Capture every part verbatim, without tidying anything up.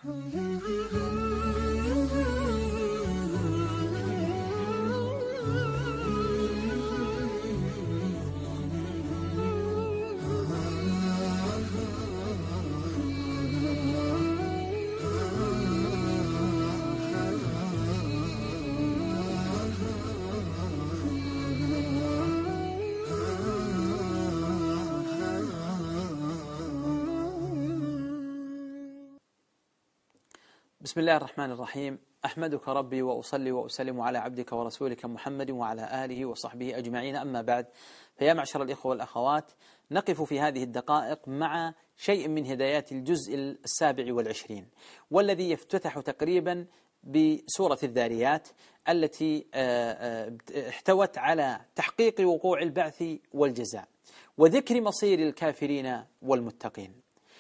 بسم الله الرحمن الرحيم. أحمدك ربي وأصلي وأسلم على عبدك ورسولك محمد وعلى آله وصحبه أجمعين، أما بعد، فيا معشر الإخوة والأخوات، نقف في هذه الدقائق مع شيء من هدايات الجزء السابع والعشرين، والذي يفتتح تقريبا بسورة الذاريات التي احتوت على تحقيق وقوع البعث والجزاء وذكر مصير الكافرين والمتقين.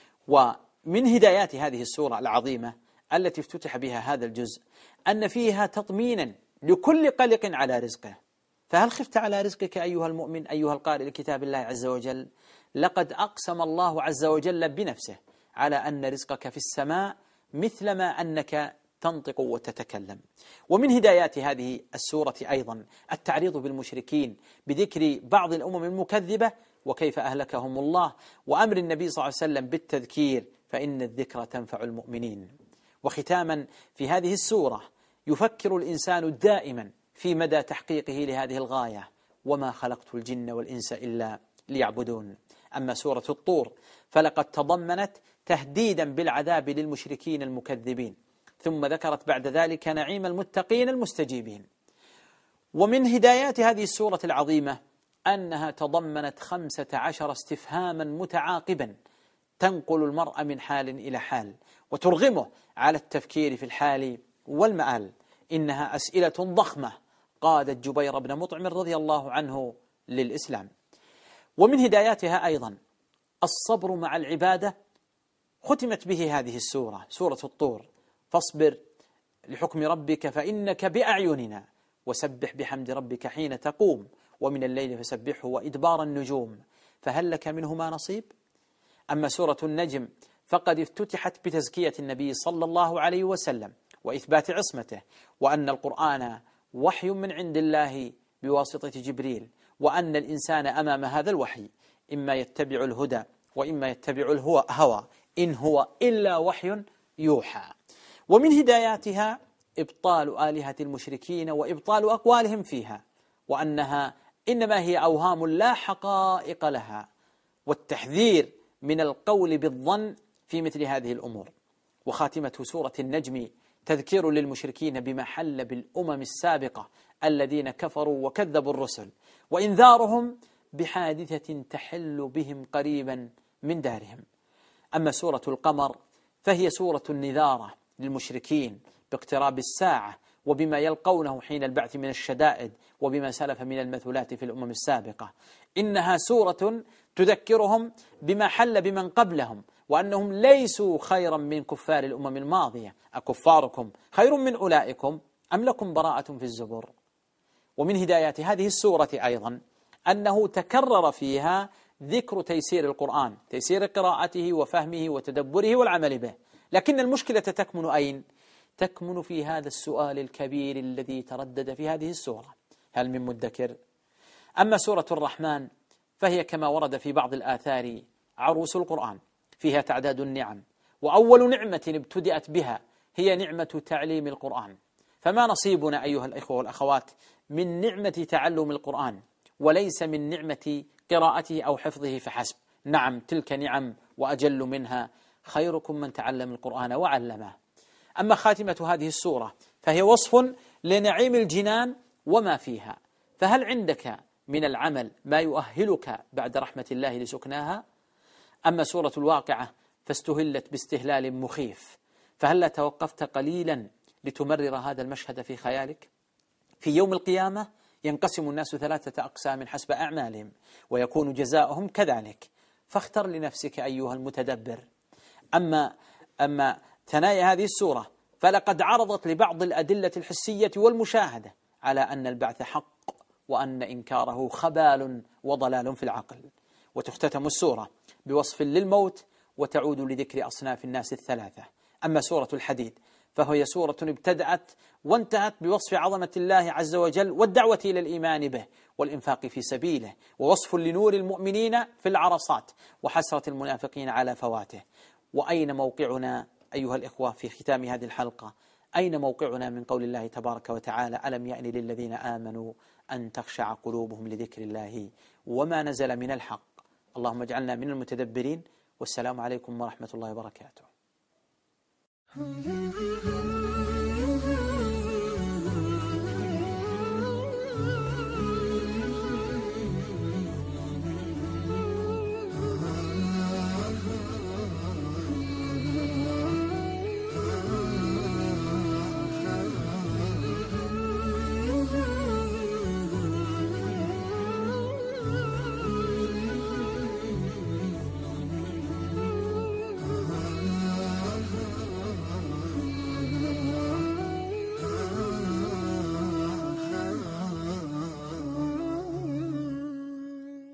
ومن هدايات هذه السورة العظيمة التي افتتح بها هذا الجزء أن فيها تطمينا لكل قلق على رزقه. فهل خفت على رزقك أيها المؤمن أيها القارئ لكتاب الله عز وجل؟ لقد أقسم الله عز وجل بنفسه على أن رزقك في السماء مثلما أنك تنطق وتتكلم. ومن هدايات هذه السورة أيضا التعريض بالمشركين بذكر بعض الأمم المكذبة وكيف أهلكهم الله، وأمر النبي صلى الله عليه وسلم بالتذكير فإن الذكر تنفع المؤمنين. وختاما في هذه السورة يفكر الإنسان دائما في مدى تحقيقه لهذه الغاية: وما خلقت الجن والإنس إلا ليعبدون. أما سورة الطور فلقد تضمنت تهديدا بالعذاب للمشركين المكذبين، ثم ذكرت بعد ذلك نعيم المتقين المستجيبين. ومن هدايات هذه السورة العظيمة أنها تضمنت خمسة عشر استفهاما متعاقبا تنقل المرء من حال إلى حال وترغمه على التفكير في الحال والمآل. إنها أسئلة ضخمة قادت جبير بن مطعم رضي الله عنه للإسلام. ومن هداياتها أيضا الصبر مع العبادة، ختمت به هذه السورة، سورة الطور: فاصبر لحكم ربك فإنك بأعيننا وسبح بحمد ربك حين تقوم ومن الليل فسبحه وإدبار النجوم فهل لك منهما نصيب. أما سورة النجم فقد افتتحت بتزكية النبي صلى الله عليه وسلم وإثبات عصمته، وأن القرآن وحي من عند الله بواسطة جبريل، وأن الإنسان أمام هذا الوحي إما يتبع الهدى وإما يتبع الهوى، إن هو إلا وحي يوحى. ومن هداياتها إبطال آلهة المشركين وإبطال أقوالهم فيها، وأنها إنما هي أوهام لا حقائق لها، والتحذير من القول بالظن في مثل هذه الأمور. وخاتمة سورة النجم تذكير للمشركين بما حل بالأمم السابقة الذين كفروا وكذبوا الرسل، وإنذارهم بحادثة تحل بهم قريبا من دارهم. أما سورة القمر فهي سورة النذارة للمشركين باقتراب الساعة وبما يلقونه حين البعث من الشدائد وبما سلف من المثلات في الأمم السابقة. إنها سورة تذكرهم بما حل بمن قبلهم، وأنهم ليسوا خيرا من كفار الأمم الماضية. أكفاركم خير من أولئكم أم لكم براءة في الزبر. ومن هدايات هذه السورة أيضا أنه تكرر فيها ذكر تيسير القرآن، تيسير قراءته وفهمه وتدبره والعمل به. لكن المشكلة تكمن أين؟ تكمن في هذا السؤال الكبير الذي تردد في هذه السورة: هل من مدكر؟ أما سورة الرحمن فهي كما ورد في بعض الآثار عروس القرآن، فيها تعداد النعم، وأول نعمة ابتدأت بها هي نعمة تعليم القرآن. فما نصيبنا أيها الإخوة والأخوات من نعمة تعلم القرآن وليس من نعمة قراءته أو حفظه فحسب؟ نعم، تلك نعم وأجل منها: خيركم من تعلم القرآن وعلمه. أما خاتمة هذه السورة فهي وصف لنعيم الجنان وما فيها. فهل عندك من العمل ما يؤهلك بعد رحمة الله لسكناها؟ أما سورة الواقعة فاستهلت باستهلال مخيف، فهل توقفت قليلا لتمرر هذا المشهد في خيالك؟ في يوم القيامة ينقسم الناس ثلاثة أقسام حسب أعمالهم، ويكون جزاؤهم كذلك، فاختر لنفسك أيها المتدبر. أما أما ثنايا هذه السورة فلقد عرضت لبعض الأدلة الحسية والمشاهدة على أن البعث حق، وأن إنكاره خبال وضلال في العقل. وتختتم السورة بوصف للموت، وتعود لذكر أصناف الناس الثلاثة أما سورة الحديد فهي سورة ابتدأت وانتهت بوصف عظمة الله عز وجل والدعوة إلى الإيمان به والإنفاق في سبيله، ووصف لنور المؤمنين في العرصات وحسرة المنافقين على فواته. وأين موقعنا أيها الإخوة في ختام هذه الحلقة؟ أين موقعنا من قول الله تبارك وتعالى: ألم يأن للذين آمنوا أن تخشع قلوبهم لذكر الله وما نزل من الحق. اللهم اجعلنا من المتدبرين، والسلام عليكم ورحمة الله وبركاته.